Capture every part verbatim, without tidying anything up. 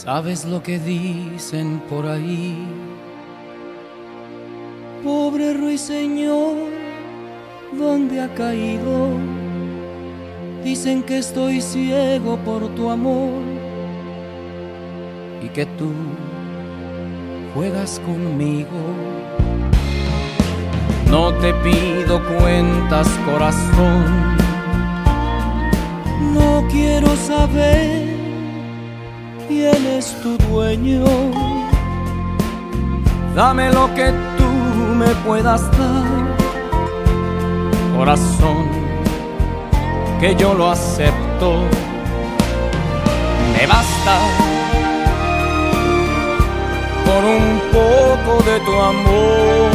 ¿Sabes lo que dicen por ahí? Pobre ruiseñor, ¿dónde ha caído? Dicen que estoy ciego por tu amor y que tú juegas conmigo. No te pido cuentas, corazón, no quiero saber quién es tu dueño. Dame lo que tú me puedas dar, corazón, que yo lo acepto. Me basta con un poco de tu amor,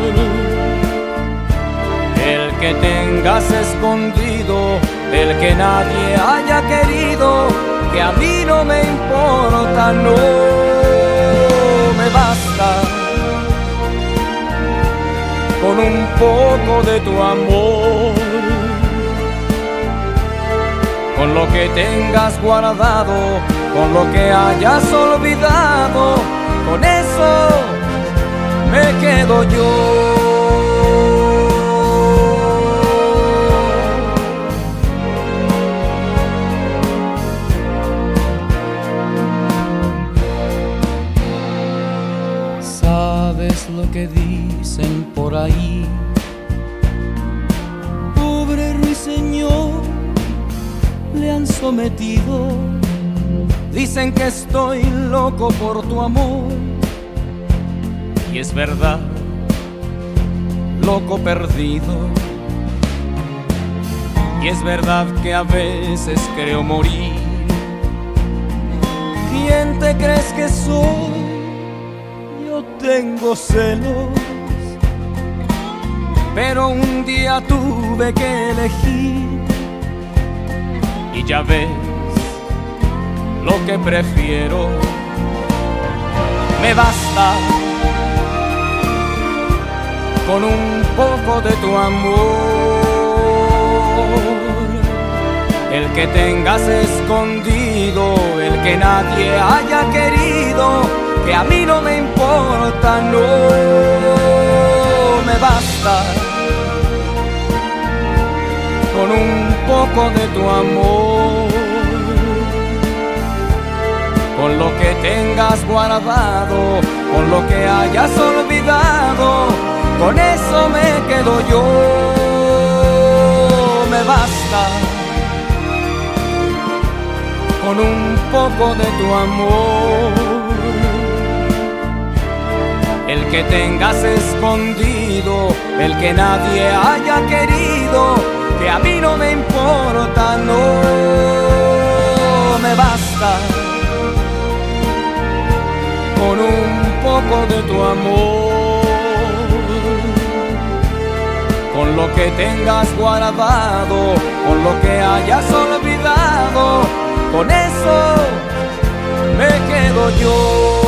el que tengas escondido, el que nadie haya querido, que a mí no me importa, no me basta con un poco de tu amor, con lo que tengas guardado, con lo que hayas olvidado, con eso me quedo yo. ¿Sabes lo que dicen por ahí? Pobre ruiseñor, le han sometido. Dicen que estoy loco por tu amor, y es verdad, loco perdido. Y es verdad que a veces creo morir. ¿Quién te crees que soy? Yo tengo celos, pero un día tuve que elegir, y ya ves lo que prefiero. Me basta con un poco de tu amor, el que tengas escondido, el que nadie haya querido, que a mí no me importa, no me basta con un poco de tu amor, con lo que tengas guardado, con lo que hayas olvidado, con eso me quedo yo. Me basta con un poco de tu amor, el que tengas escondido, el que nadie haya querido, que a mí no me importa, no me basta con un poco de tu amor, con lo que tengas guardado, con lo que hayas olvidado, con eso me quedo yo.